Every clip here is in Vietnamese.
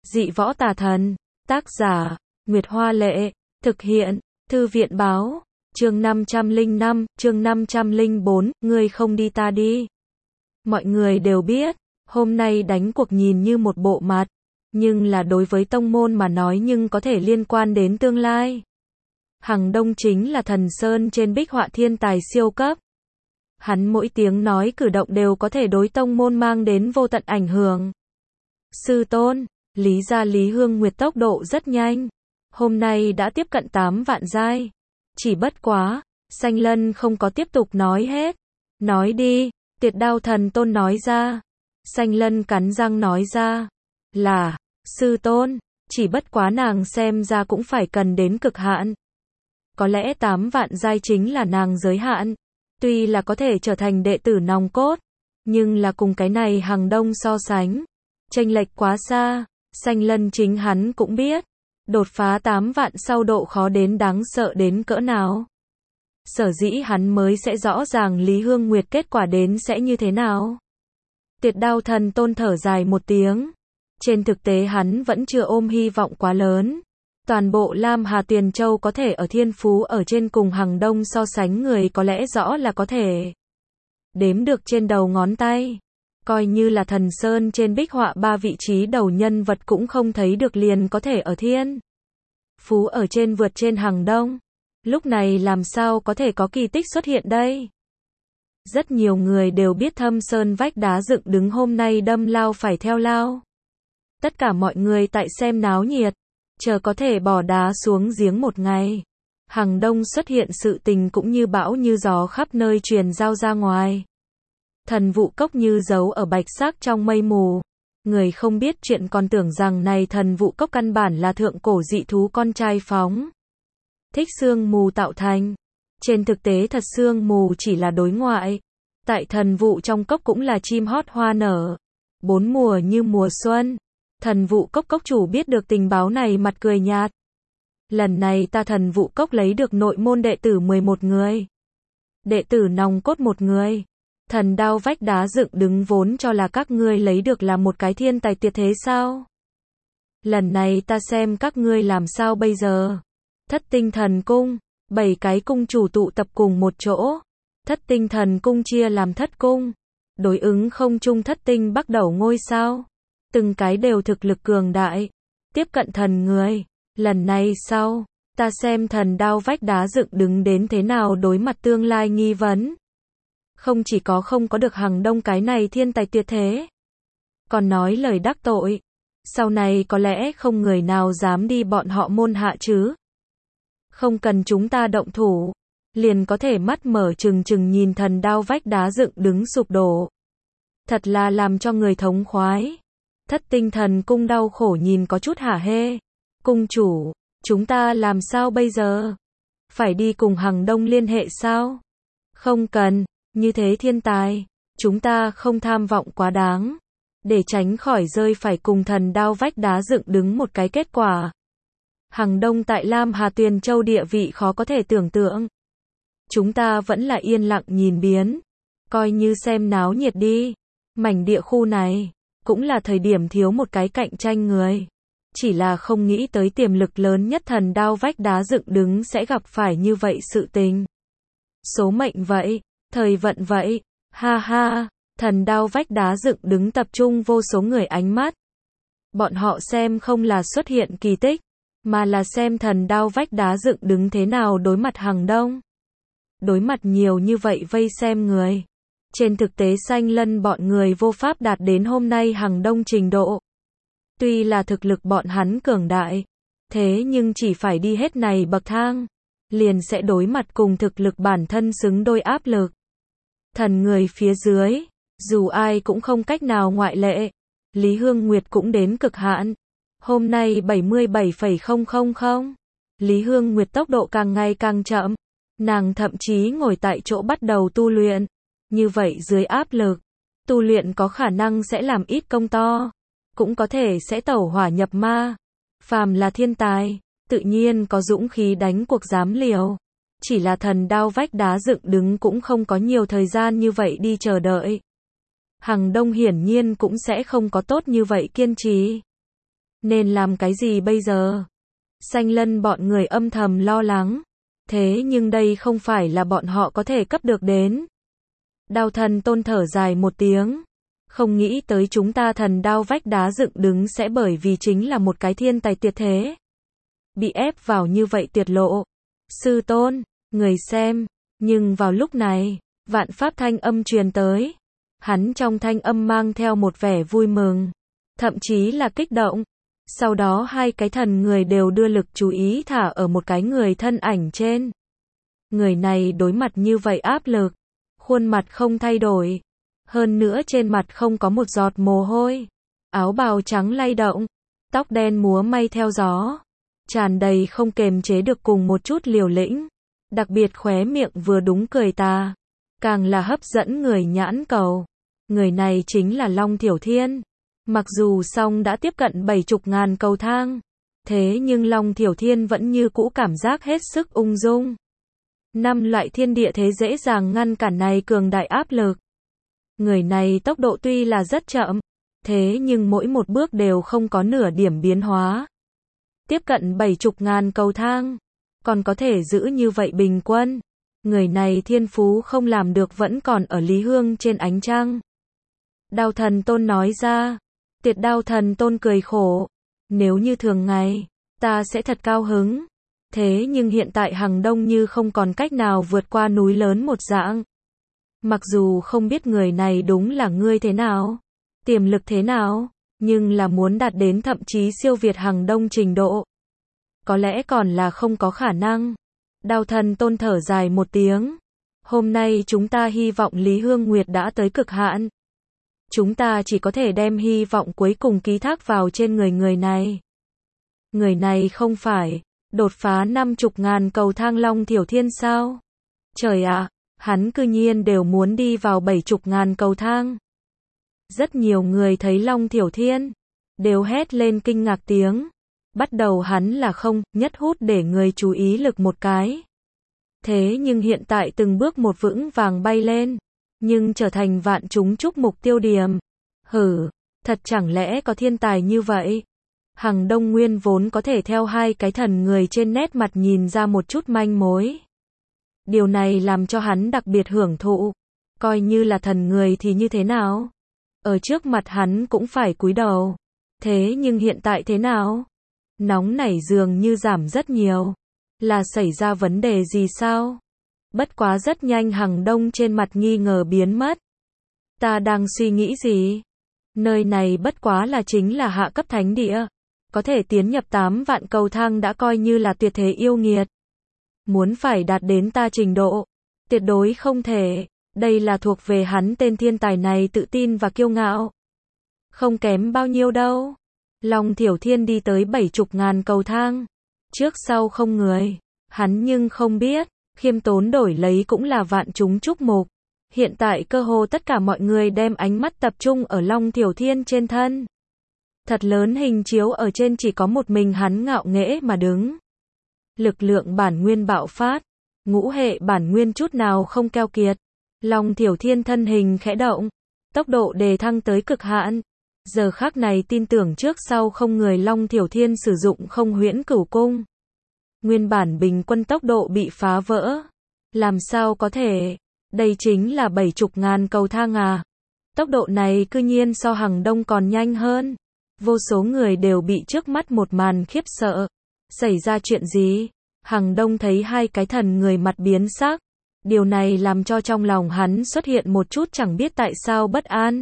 Dị võ tà thần. Tác giả, Nguyệt Hoa Lệ. Thực hiện, Thư viện Báo. Chương 505, chương 504, ngươi không đi ta đi. Mọi người đều biết, hôm nay đánh cuộc nhìn như một bộ mặt, nhưng là đối với tông môn mà nói nhưng có thể liên quan đến tương lai. Hằng Đông chính là thần sơn trên bích họa thiên tài siêu cấp. Hắn mỗi tiếng nói cử động đều có thể đối tông môn mang đến vô tận ảnh hưởng. Sư tôn, Lý gia Lý Hương Nguyệt tốc độ rất nhanh. Hôm nay đã tiếp cận 8 vạn giai. Chỉ bất quá, Xanh Lân không có tiếp tục nói hết. Nói đi, Tuyệt Đao Thần Tôn nói ra. Xanh Lân cắn răng nói ra. Là, sư tôn, chỉ bất quá nàng xem ra cũng phải cần đến cực hạn. Có lẽ 8 vạn giai chính là nàng giới hạn. Tuy là có thể trở thành đệ tử nòng cốt, nhưng là cùng cái này Hằng Đông so sánh, chênh lệch quá xa. Xanh Lân chính hắn cũng biết, đột phá 8 vạn sau độ khó đến đáng sợ đến cỡ nào. Sở dĩ hắn mới sẽ rõ ràng Lý Hương Nguyệt kết quả đến sẽ như thế nào. Tuyệt Đao Thần Tôn thở dài một tiếng. Trên thực tế hắn vẫn chưa ôm hy vọng quá lớn. Toàn bộ Lam Hà Tuyền Châu có thể ở thiên phú ở trên cùng Hằng Đông so sánh người có lẽ rõ là có thể đếm được trên đầu ngón tay. Coi như là thần sơn trên bích họa 3 vị trí đầu nhân vật cũng không thấy được liền có thể ở thiên phú ở trên vượt trên Hằng Đông. Lúc này làm sao có thể có kỳ tích xuất hiện đây? Rất nhiều người đều biết Thâm Sơn vách đá dựng đứng hôm nay đâm lao phải theo lao. Tất cả mọi người tại xem náo nhiệt, chờ có thể bỏ đá xuống giếng một ngày. Hằng Đông xuất hiện sự tình cũng như bão như gió khắp nơi truyền giao ra ngoài. Thần vụ cốc như giấu ở bạch sắc trong mây mù. Người không biết chuyện còn tưởng rằng này thần vụ cốc căn bản là thượng cổ dị thú con trai phóng thích sương mù tạo thành. Trên thực tế thật sương mù chỉ là đối ngoại. Tại thần vụ trong cốc cũng là chim hót hoa nở. 4 mùa như mùa xuân. Thần vụ cốc cốc chủ biết được tình báo này mặt cười nhạt. Lần này ta thần vụ cốc lấy được nội môn đệ tử 11 người. Đệ tử nòng cốt 1 người. Thần đao vách đá dựng đứng vốn cho là các ngươi lấy được là một cái thiên tài tuyệt thế sao? Lần này ta xem các ngươi làm sao bây giờ? Thất tinh thần cung, 7 cái cung chủ tụ tập cùng một chỗ. Thất tinh thần cung chia làm thất cung. Đối ứng không chung thất tinh bắt đầu ngôi sao. Từng cái đều thực lực cường đại. Tiếp cận thần người. Lần này sau, ta xem thần đao vách đá dựng đứng đến thế nào đối mặt tương lai nghi vấn. Không chỉ có không có được Hằng Đông cái này thiên tài tuyệt thế, còn nói lời đắc tội. Sau này có lẽ không người nào dám đi bọn họ môn hạ chứ. Không cần chúng ta động thủ, liền có thể mắt mở trừng trừng nhìn thần đao vách đá dựng đứng sụp đổ. Thật là làm cho người thống khoái. Thất tinh thần cung đau khổ nhìn có chút hả hê. Cung chủ, chúng ta làm sao bây giờ? Phải đi cùng Hằng Đông liên hệ sao? Không cần, như thế thiên tài, chúng ta không tham vọng quá đáng. Để tránh khỏi rơi phải cùng thần đao vách đá dựng đứng một cái kết quả. Hằng Đông tại Lam Hà Tuyền Châu địa vị khó có thể tưởng tượng. Chúng ta vẫn là yên lặng nhìn biến. Coi như xem náo nhiệt đi. Mảnh địa khu này cũng là thời điểm thiếu một cái cạnh tranh người. Chỉ là không nghĩ tới tiềm lực lớn nhất thần đao vách đá dựng đứng sẽ gặp phải như vậy sự tình. Số mệnh vậy, thời vận vậy, ha ha, thần đao vách đá dựng đứng tập trung vô số người ánh mắt. Bọn họ xem không là xuất hiện kỳ tích, mà là xem thần đao vách đá dựng đứng thế nào đối mặt Hằng Đông. Đối mặt nhiều như vậy vây xem người. Trên thực tế Xanh Lân bọn người vô pháp đạt đến hôm nay Hằng Đông trình độ. Tuy là thực lực bọn hắn cường đại, thế nhưng chỉ phải đi hết này bậc thang, liền sẽ đối mặt cùng thực lực bản thân xứng đôi áp lực. Thần người phía dưới, dù ai cũng không cách nào ngoại lệ. Lý Hương Nguyệt cũng đến cực hạn. Hôm nay 77,000. Lý Hương Nguyệt tốc độ càng ngày càng chậm. Nàng thậm chí ngồi tại chỗ bắt đầu tu luyện. Như vậy dưới áp lực, tu luyện có khả năng sẽ làm ít công to. Cũng có thể sẽ tẩu hỏa nhập ma. Phàm là thiên tài, tự nhiên có dũng khí đánh cuộc dám liều. Chỉ là thần đao vách đá dựng đứng cũng không có nhiều thời gian như vậy đi chờ đợi. Hằng Đông hiển nhiên cũng sẽ không có tốt như vậy kiên trì. Nên làm cái gì bây giờ? Xanh Lân bọn người âm thầm lo lắng. Thế nhưng đây không phải là bọn họ có thể cấp được đến. Đao Thần Tôn thở dài một tiếng. Không nghĩ tới chúng ta thần đao vách đá dựng đứng sẽ bởi vì chính là một cái thiên tài tuyệt thế. Bị ép vào như vậy tuyệt lộ. Sư tôn, người xem. Nhưng vào lúc này, vạn pháp thanh âm truyền tới. Hắn trong thanh âm mang theo một vẻ vui mừng. Thậm chí là kích động. Sau đó hai cái thần người đều đưa lực chú ý thả ở một cái người thân ảnh trên. Người này đối mặt như vậy áp lực. Khuôn mặt không thay đổi. Hơn nữa trên mặt không có một giọt mồ hôi. Áo bào trắng lay động. Tóc đen múa may theo gió. Tràn đầy không kềm chế được cùng một chút liều lĩnh. Đặc biệt khóe miệng vừa đúng cười tà. Càng là hấp dẫn người nhãn cầu. Người này chính là Long Thiểu Thiên. Mặc dù song đã tiếp cận 70.000 cầu thang. Thế nhưng Long Thiểu Thiên vẫn như cũ cảm giác hết sức ung dung. 5 loại thiên địa thế dễ dàng ngăn cản này cường đại áp lực. Người này tốc độ tuy là rất chậm. Thế nhưng mỗi một bước đều không có nửa điểm biến hóa. Tiếp cận 70.000 cầu thang. Còn có thể giữ như vậy bình quân. Người này thiên phú không làm được vẫn còn ở Lý Hương trên ánh trăng. Đao Thần Tôn nói ra. Tiệt Đao Thần Tôn cười khổ. Nếu như thường ngày, ta sẽ thật cao hứng. Thế nhưng hiện tại Hằng Đông như không còn cách nào vượt qua núi lớn một dạng. Mặc dù không biết người này đúng là ngươi thế nào, tiềm lực thế nào, nhưng là muốn đạt đến thậm chí siêu việt Hằng Đông trình độ. Có lẽ còn là không có khả năng. Đao Thần Tôn thở dài một tiếng. Hôm nay chúng ta hy vọng Lý Hương Nguyệt đã tới cực hạn. Chúng ta chỉ có thể đem hy vọng cuối cùng ký thác vào trên người này. Người này không phải đột phá 50.000 cầu thang Long Thiểu Thiên sao? Trời ạ, hắn cư nhiên đều muốn đi vào 70.000 cầu thang. Rất nhiều người thấy Long Thiểu Thiên, đều hét lên kinh ngạc tiếng. Bắt đầu hắn là không, nhất hút để người chú ý lực một cái. Thế nhưng hiện tại từng bước một vững vàng bay lên. Nhưng trở thành vạn chúng chúc mục tiêu điểm. Thật chẳng lẽ có thiên tài như vậy? Hằng Đông Nguyên vốn có thể theo hai cái thần người trên nét mặt nhìn ra một chút manh mối. Điều này làm cho hắn đặc biệt hưởng thụ. Coi như là thần người thì như thế nào? Ở trước mặt hắn cũng phải cúi đầu. Thế nhưng hiện tại thế nào? Nóng nảy dường như giảm rất nhiều. Là xảy ra vấn đề gì sao? Bất quá rất nhanh Hằng Đông trên mặt nghi ngờ biến mất. Ta đang suy nghĩ gì? Nơi này bất quá là chính là hạ cấp thánh địa. Có thể tiến nhập 8 vạn cầu thang đã coi như là tuyệt thế yêu nghiệt. Muốn phải đạt đến ta trình độ, tuyệt đối không thể. Đây là thuộc về hắn tên thiên tài này tự tin và kiêu ngạo. Không kém bao nhiêu đâu. Long Thiểu Thiên đi tới 70.000 cầu thang. Trước sau không người. Hắn nhưng không biết. Khiêm tốn đổi lấy cũng là vạn chúng chúc mục. Hiện tại cơ hồ tất cả mọi người đem ánh mắt tập trung ở Long Thiểu Thiên trên thân. Thật lớn hình chiếu ở trên chỉ có một mình hắn ngạo nghễ mà đứng. Lực lượng bản nguyên bạo phát. Ngũ hệ bản nguyên chút nào không keo kiệt. Long Thiểu Thiên thân hình khẽ động. Tốc độ đề thăng tới cực hạn. Giờ khắc này tin tưởng trước sau không người Long Thiểu Thiên sử dụng không huyễn cửu cung. Nguyên bản bình quân tốc độ bị phá vỡ. Làm sao có thể? Đây chính là 70.000 cầu thang à? Tốc độ này cư nhiên so Hằng Đông còn nhanh hơn. Vô số người đều bị trước mắt một màn khiếp sợ. Xảy ra chuyện gì? Hằng Đông thấy hai cái thần người mặt biến sắc. Điều này làm cho trong lòng hắn xuất hiện một chút chẳng biết tại sao bất an.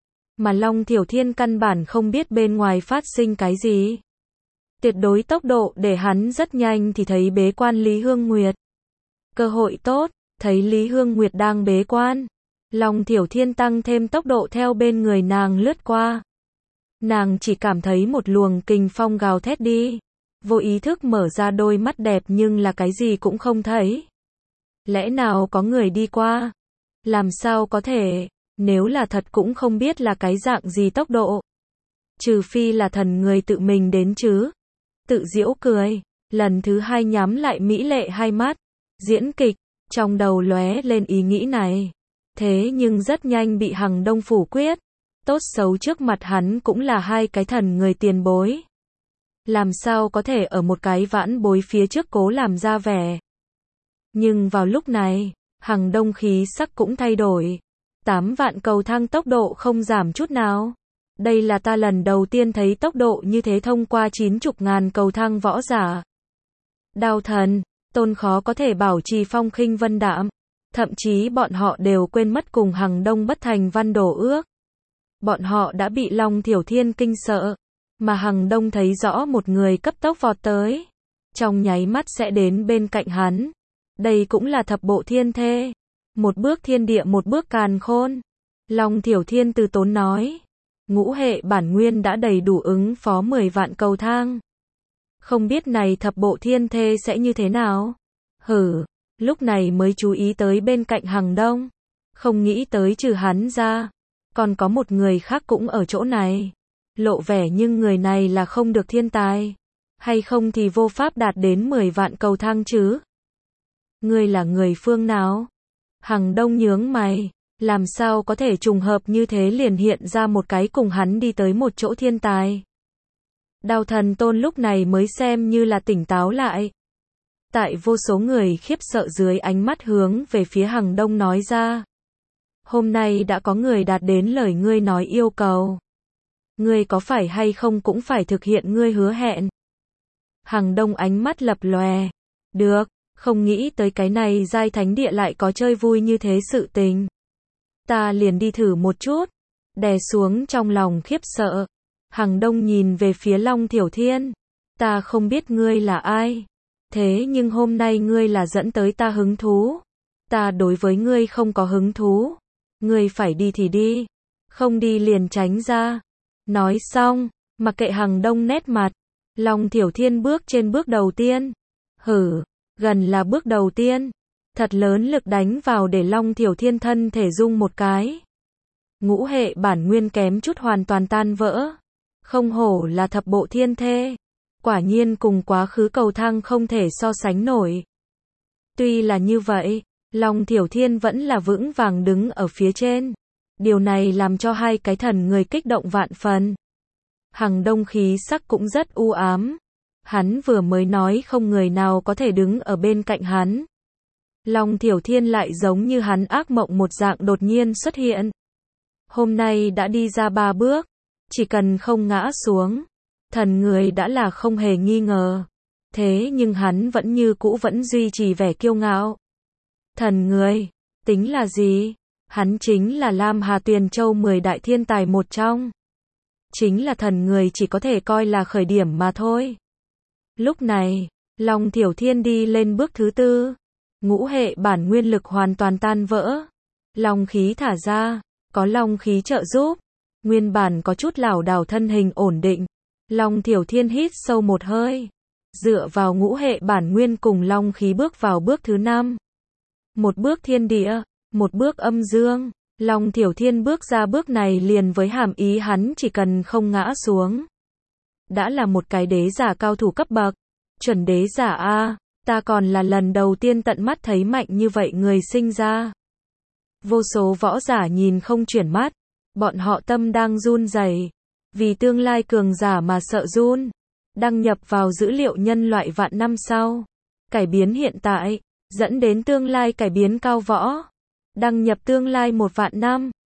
Mà Long Thiểu Thiên căn bản không biết bên ngoài phát sinh cái gì. Tuyệt đối tốc độ để hắn rất nhanh thì thấy bế quan Lý Hương Nguyệt. Cơ hội tốt, thấy Lý Hương Nguyệt đang bế quan. Long Thiểu Thiên tăng thêm tốc độ theo bên người nàng lướt qua. Nàng chỉ cảm thấy một luồng kình phong gào thét đi. Vô ý thức mở ra đôi mắt đẹp nhưng là cái gì cũng không thấy. Lẽ nào có người đi qua? Làm sao có thể? Nếu là thật cũng không biết là cái dạng gì tốc độ. Trừ phi là thần người tự mình đến chứ. Tự giễu cười. Lần thứ hai nhắm lại mỹ lệ hai mắt. Diễn kịch. Trong đầu lóe lên ý nghĩ này. Thế nhưng rất nhanh bị Hằng Đông phủ quyết. Tốt xấu trước mặt hắn cũng là hai cái thần người tiền bối. làm sao có thể ở một cái vãn bối phía trước cố làm ra vẻ. Nhưng vào lúc này, Hằng Đông khí sắc cũng thay đổi. 8 vạn cầu thang tốc độ không giảm chút nào. Đây là ta lần đầu tiên thấy tốc độ như thế thông qua 90.000 cầu thang võ giả. Đao thần, Tôn khó có thể bảo trì phong khinh vân đạm. Thậm chí bọn họ đều quên mất cùng Hằng Đông bất thành văn đổ ước. Bọn họ đã bị Long Thiểu Thiên kinh sợ. Mà Hằng Đông thấy rõ một người cấp tốc vọt tới. Trong nháy mắt sẽ đến bên cạnh hắn. Đây cũng là thập bộ thiên thê. Một bước thiên địa một bước càn khôn. Long Thiểu Thiên từ tốn nói. Ngũ hệ bản nguyên đã đầy đủ ứng phó 10 vạn cầu thang. Không biết này thập bộ thiên thê sẽ như thế nào? Lúc này mới chú ý tới bên cạnh Hằng Đông. Không nghĩ tới trừ hắn ra. Còn có một người khác cũng ở chỗ này. Lộ vẻ nhưng người này là không được thiên tài. Hay không thì vô pháp đạt đến 10 vạn cầu thang chứ. Ngươi là người phương nào? Hằng Đông nhướng mày. Làm sao có thể trùng hợp như thế liền hiện ra một cái cùng hắn đi tới một chỗ thiên tài. Đao thần Tôn lúc này mới xem như là tỉnh táo lại. Tại vô số người khiếp sợ dưới ánh mắt hướng về phía Hằng Đông nói ra. Hôm nay đã có người đạt đến lời ngươi nói yêu cầu. Ngươi có phải hay không cũng phải thực hiện ngươi hứa hẹn. Hằng Đông ánh mắt lập lòe. Được, không nghĩ tới cái này giai thánh địa lại có chơi vui như thế sự tình. Ta liền đi thử một chút. Đè xuống trong lòng khiếp sợ. Hằng Đông nhìn về phía Long Thiểu Thiên. Ta không biết ngươi là ai. Thế nhưng hôm nay ngươi là dẫn tới ta hứng thú. Ta đối với ngươi không có hứng thú. Ngươi phải đi thì đi. Không đi liền tránh ra. Nói xong, mặc kệ Hằng Đông nét mặt. Long Thiểu Thiên bước trên bước đầu tiên. Gần là bước đầu tiên. Thật lớn lực đánh vào để Long Thiểu Thiên thân thể rung một cái. Ngũ hệ bản nguyên kém chút hoàn toàn tan vỡ. Không hổ là thập bộ thiên thê. Quả nhiên cùng quá khứ cầu thang không thể so sánh nổi. Tuy là như vậy, Long Thiểu Thiên vẫn là vững vàng đứng ở phía trên. Điều này làm cho hai cái thần người kích động vạn phần. Hằng Đông khí sắc cũng rất u ám. Hắn vừa mới nói không người nào có thể đứng ở bên cạnh hắn. Long Thiểu Thiên lại giống như hắn ác mộng một dạng đột nhiên xuất hiện. Hôm nay đã đi ra 3 bước. Chỉ cần không ngã xuống. Thần người đã là không hề nghi ngờ. Thế nhưng hắn vẫn như cũ vẫn duy trì vẻ kiêu ngạo. Thần người, tính là gì? Hắn chính là Lam Hà Tuyền Châu 10 đại thiên tài một trong. Chính là thần người chỉ có thể coi là khởi điểm mà thôi. Lúc này, Long Thiểu Thiên đi lên bước thứ 4. Ngũ hệ bản nguyên lực hoàn toàn tan vỡ. Long khí thả ra, có long khí trợ giúp. Nguyên bản có chút lảo đảo thân hình ổn định. Long Thiểu Thiên hít sâu một hơi. Dựa vào ngũ hệ bản nguyên cùng long khí bước vào bước thứ 5. Một bước thiên địa, một bước âm dương. Long Thiểu Thiên bước ra bước này liền với hàm ý hắn chỉ cần không ngã xuống. Đã là một cái đế giả cao thủ cấp bậc. Chuẩn đế giả A, ta còn là lần đầu tiên tận mắt thấy mạnh như vậy người sinh ra. Vô số võ giả nhìn không chuyển mắt. Bọn họ tâm đang run rẩy. Vì tương lai cường giả mà sợ run. Đăng nhập vào dữ liệu nhân loại vạn năm sau. Cải biến hiện tại, dẫn đến tương lai cải biến cao võ. Đăng nhập tương lai 1 vạn năm.